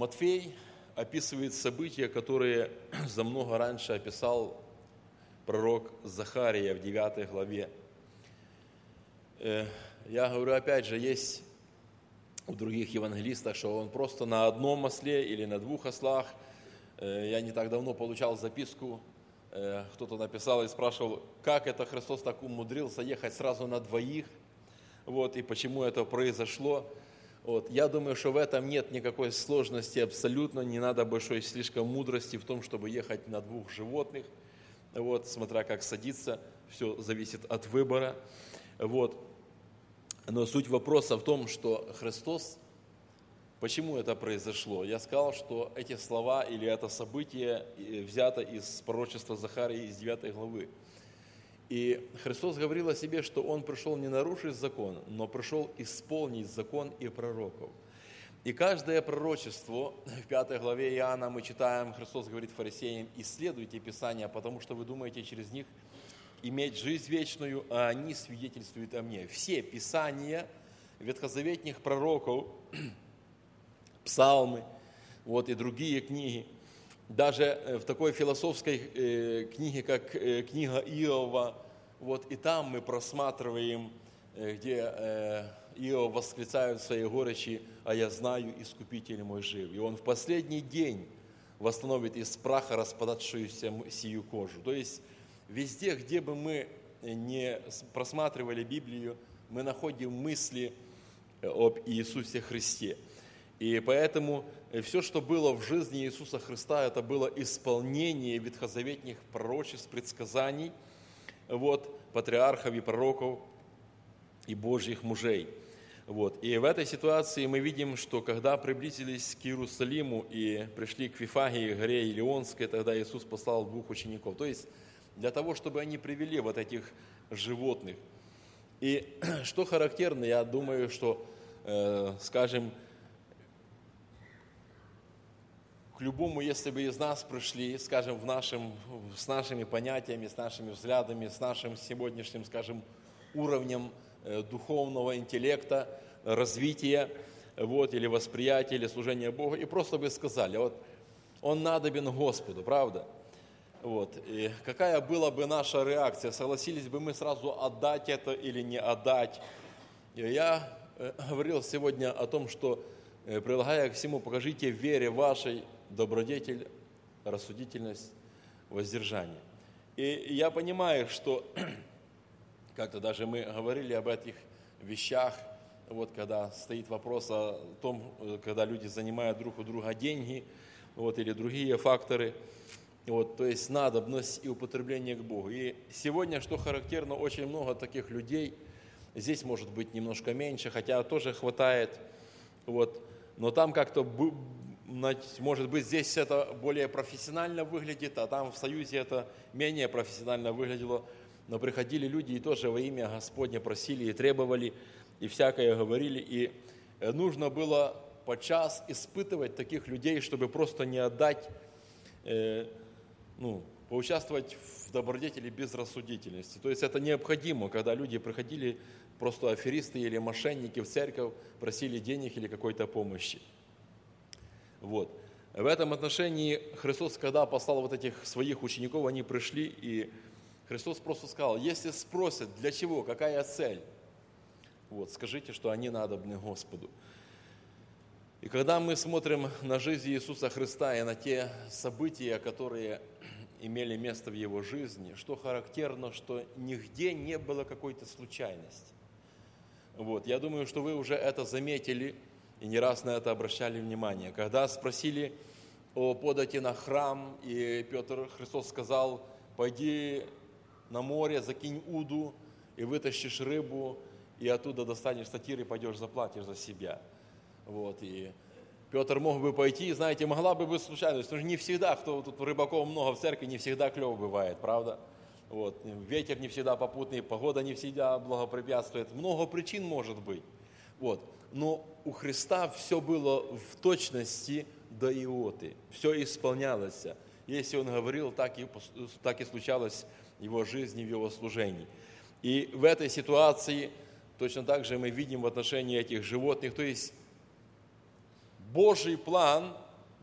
Матфей описывает события, которые замного раньше описал пророк Захария в 9 главе. Я говорю, опять же, есть у других евангелистов, что он просто на одном осле или на 2 ослах. Я не так давно получал записку, кто-то написал и спрашивал, как это Христос так умудрился ехать сразу на 2, и почему это произошло. Я думаю, что в этом нет никакой сложности абсолютно, не надо большой слишком мудрости в том, чтобы ехать на 2 животных, смотря как садиться, все зависит от выбора. Но суть вопроса в том, что Христос, почему это произошло? Я сказал, что эти слова или это событие взято из пророчества Захарии из 9 главы. И Христос говорил о себе, что Он пришел не нарушить закон, но пришел исполнить закон и пророков. И каждое пророчество, в 5 главе Иоанна мы читаем, Христос говорит фарисеям: исследуйте Писания, потому что вы думаете через них иметь жизнь вечную, а они свидетельствуют о мне. Все Писания ветхозаветных пророков, псалмы, и другие книги, даже в такой философской книге, как книга Иова, и там мы просматриваем, где Иов восклицает в своей горечи: «А я знаю, Искупитель мой жив». И он в последний день восстановит из праха распадавшуюся сию кожу. То есть везде, где бы мы не просматривали Библию, мы находим мысли об Иисусе Христе. И поэтому все, что было в жизни Иисуса Христа, это было исполнение ветхозаветных пророчеств, предсказаний, патриархов и пророков и Божьих мужей. И в этой ситуации мы видим, что когда приблизились к Иерусалиму и пришли к Вифагии, горе Илионской, тогда Иисус послал 2 учеников. То есть для того, чтобы они привели этих животных. И что характерно, я думаю, что, к любому, если бы из нас пришли, с нашими понятиями, с нашими взглядами, с нашим сегодняшним, уровнем духовного интеллекта, развития, или восприятия, или служения Богу, и просто бы сказали: Он надобен Господу, правда? И какая была бы наша реакция? Согласились бы мы сразу отдать это или не отдать? Я говорил сегодня о том, что, прилагая к всему, покажите в вере вашей добродетель, рассудительность, воздержание. И я понимаю, что как-то даже мы говорили об этих вещах, когда стоит вопрос о том, когда люди занимают друг у друга деньги, или другие факторы, то есть надобность и употребление к Богу. И сегодня, что характерно, очень много таких людей, здесь может быть немножко меньше, хотя тоже хватает, но там как-то, может быть, здесь это более профессионально выглядит, а там в Союзе это менее профессионально выглядело, но приходили люди и тоже во имя Господне просили и требовали, и всякое говорили, и нужно было подчас испытывать таких людей, чтобы просто не отдать, поучаствовать в добродетели безрассудительности. То есть это необходимо, когда люди приходили, просто аферисты или мошенники в церковь, просили денег или какой-то помощи. В этом отношении Христос, когда послал этих своих учеников, они пришли, и Христос просто сказал: если спросят, для чего, какая цель, скажите, что они надобны Господу. И когда мы смотрим на жизнь Иисуса Христа и на те события, которые имели место в Его жизни, что характерно, что нигде не было какой-то случайности. Я думаю, что вы уже это заметили и не раз на это обращали внимание. Когда спросили о подати на храм, и Христос сказал: пойди на море, закинь уду, и вытащишь рыбу, и оттуда достанешь сатир, и пойдешь заплатишь за себя. И Петр мог бы пойти, знаете, могла бы быть случайность, но не всегда, тут рыбаков много в церкви, не всегда клево бывает, правда? Ветер не всегда попутный, погода не всегда благопрепятствует, много причин может быть. Но у Христа все было в точности до иоты, все исполнялось. Если Он говорил, так и случалось в Его жизни, в Его служении. И в этой ситуации точно так же мы видим в отношении этих животных, то есть Божий план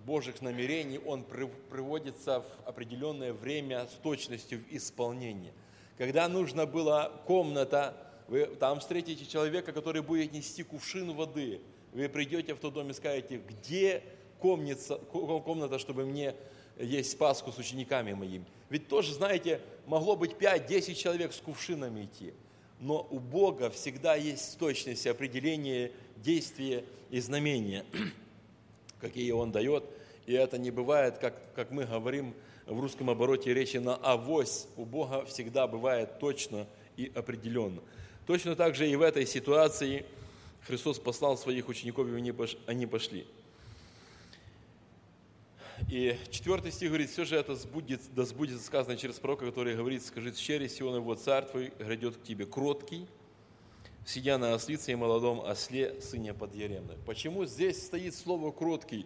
Божьих намерений, он приводится в определенное время с точностью в исполнение. Когда нужна была комната, вы там встретите человека, который будет нести кувшин воды. Вы придете в тот дом и скажете, где комната, чтобы мне есть Пасху с учениками моими. Ведь тоже, знаете, могло быть 5-10 человек с кувшинами идти. Но у Бога всегда есть точность определения действия и знамения, какие Он дает. И это не бывает, как мы говорим в русском обороте речи, на авось. У Бога всегда бывает точно и определенно. Точно так же и в этой ситуации Христос послал своих учеников, и они пошли. И 4 стих говорит, все же это да сбудется сказано через пророка, который говорит, скажи щере Сион, его царь твой грядет к тебе кроткий, сидя на ослице и молодом осле, сыне подъеремной. Почему здесь стоит слово кроткий?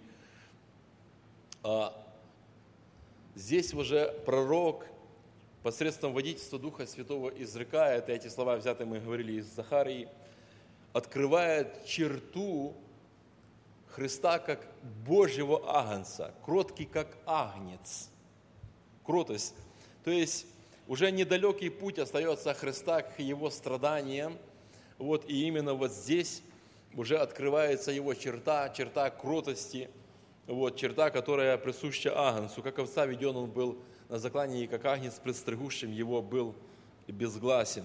Здесь уже пророк посредством водительства Духа Святого изрекает, и эти слова взяты, мы говорили, из Захарии, открывает черту Христа как Божьего агнца, кроткий как агнец. Кротость. То есть уже недалекий путь остается Христа к Его страданиям. Вот, и именно вот здесь уже открывается Его черта кротости, вот, черта, которая присуща агнцу. Как овца веден Он был на заклании, и как агнец пред стригущим Его был безгласен.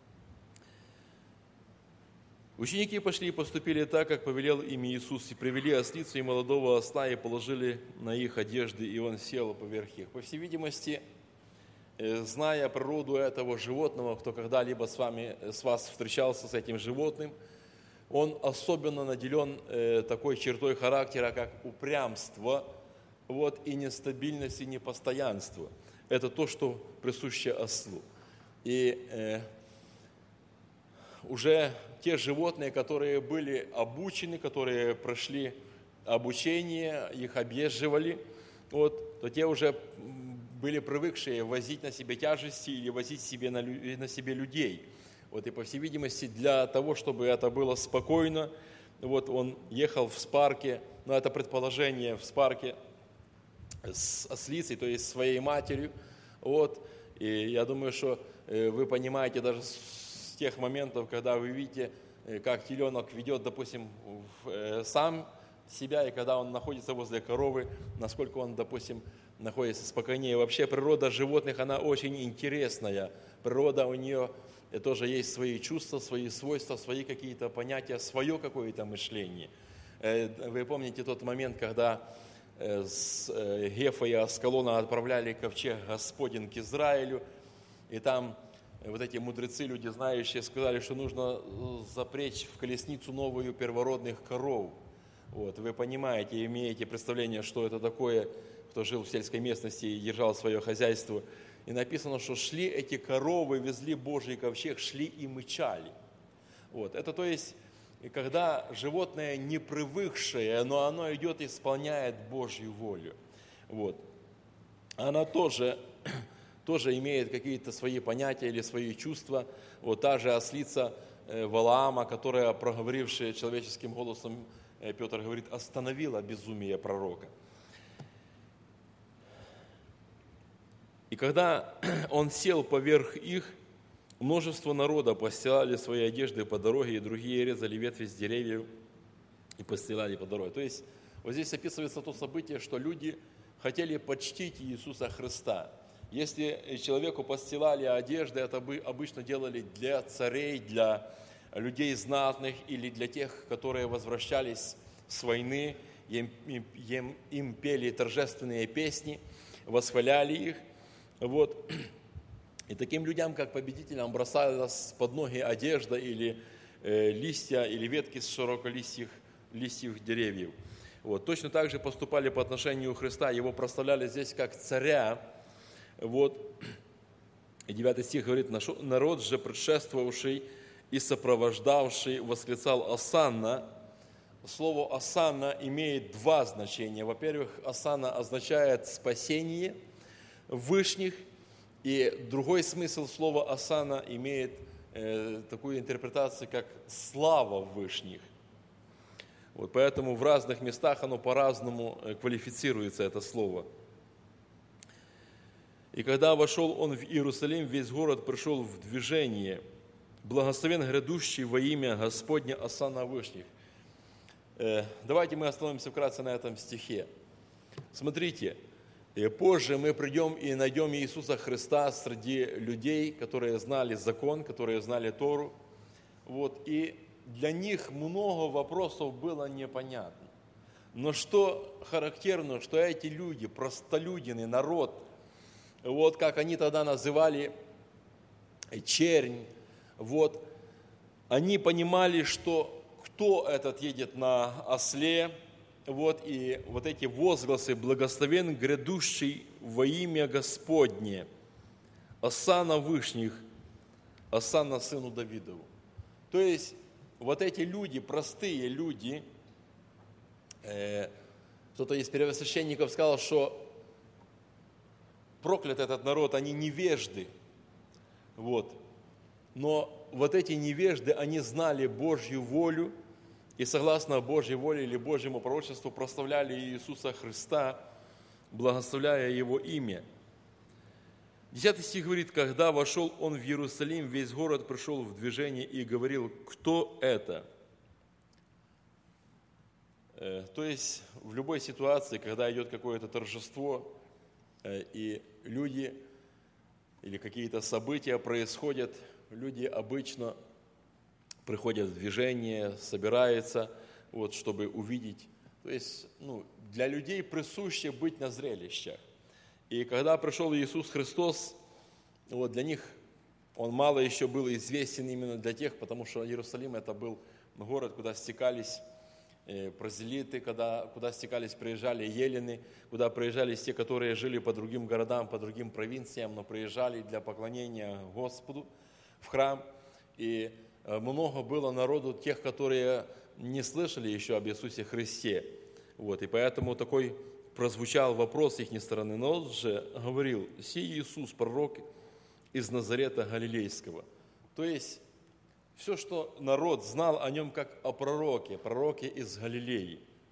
Ученики пошли и поступили так, как повелел им Иисус, и привели ослицу и молодого осла, и положили на их одежды, и он сел поверх их. По всей видимости, зная природу этого животного, кто когда-либо с вас встречался с этим животным, он особенно наделен такой чертой характера, как упрямство, вот, и нестабильность, и непостоянство. Это то, что присуще ослу. И уже те животные, которые были обучены, которые прошли обучение, их объезживали, вот, то те уже были привыкшие возить на себе тяжести или возить на себе людей. Вот, и, по всей видимости, для того, чтобы это было спокойно, вот, он ехал в спарке, но это предположение, в спарке с ослицей, то есть своей матерью. Вот, и я думаю, что вы понимаете даже с тех моментов, когда вы видите, как теленок ведет, допустим, сам себя, и когда он находится возле коровы, насколько он, допустим, находится спокойнее. Вообще природа животных, она очень интересная. Природа у нее тоже есть свои чувства, свои свойства, свои какие-то понятия, свое какое-то мышление. Вы помните тот момент, когда с Гефа и Аскалона отправляли ковчег Господень к Израилю, и там вот эти мудрецы, люди знающие, сказали, что нужно запречь в колесницу новую первородных коров. Вот, вы понимаете, имеете представление, что это такое, кто жил в сельской местности и держал свое хозяйство. И написано, что шли эти коровы, везли Божий ковчег, шли и мычали. Вот, это то есть, когда животное не привыкшее, но оно идет и исполняет Божью волю. Вот. Она тоже имеет какие-то свои понятия или свои чувства. Вот та же ослица Валаама, которая, проговорившая человеческим голосом, Петр говорит, остановила безумие пророка. И когда он сел поверх их, множество народа постилали свои одежды по дороге, и другие резали ветви с деревьев и постилали по дороге. То есть вот здесь описывается то событие, что люди хотели почтить Иисуса Христа. Если человеку постилали одежды, это обычно делали для царей, для людей знатных или для тех, которые возвращались с войны, им пели торжественные песни, восхваляли их. Вот. И таким людям, как победителям, бросалась под ноги одежда или листья, или ветки с широколистьев деревьев. Вот. Точно так же поступали по отношению Христа, его прославляли здесь как царя. Вот. И 9 стих говорит, народ же, предшествовавший и сопровождавший, восклицал «Осанна». Слово «осанна» имеет два значения. Во-первых, «осанна» означает спасение вышних, и другой смысл слова «осанна» имеет такую интерпретацию, как «слава вышних». Вот поэтому в разных местах оно по-разному квалифицируется, это слово. «И когда вошел он в Иерусалим, весь город пришел в движение. Благословен грядущий во имя Господне Осанна Вышних». Давайте мы остановимся вкратце на этом стихе. Смотрите, позже мы придем и найдем Иисуса Христа среди людей, которые знали закон, которые знали Тору. Вот, и для них много вопросов было непонятно. Но что характерно, что эти люди, простолюдины, народ, вот как они тогда называли чернь, вот, они понимали, что кто этот едет на осле, вот, и вот эти возгласы: «Благословен грядущий во имя Господне, Осанна Вышних, Осанна сыну Давидову». То есть вот эти люди, простые люди, кто-то из первосвященников сказал, что проклят этот народ, они невежды. Вот. Но вот эти невежды, они знали Божью волю, и согласно Божьей воле или Божьему пророчеству прославляли Иисуса Христа, благословляя Его имя. 10 стих говорит: «Когда вошел он в Иерусалим, весь город пришел в движение и говорил: кто это?» То есть в любой ситуации, когда идет какое-то торжество, и люди или какие-то события происходят, люди обычно приходят в движение, собираются, вот, чтобы увидеть. То есть для людей присуще быть на зрелищах. И когда пришел Иисус Христос, вот, для них Он мало еще был известен именно для тех, потому что Иерусалим это был город, куда стекались прозелиты, куда стекались, приезжали елены, куда приезжали те, которые жили по другим городам, по другим провинциям, но приезжали для поклонения Господу в храм. И много было народу тех, которые не слышали еще об Иисусе Христе. Вот, и поэтому такой прозвучал вопрос с их стороны. Но Он же говорил: «Сей Иисус, пророк из Назарета Галилейского». То есть все, что народ знал о нем как о пророке из Галилеи.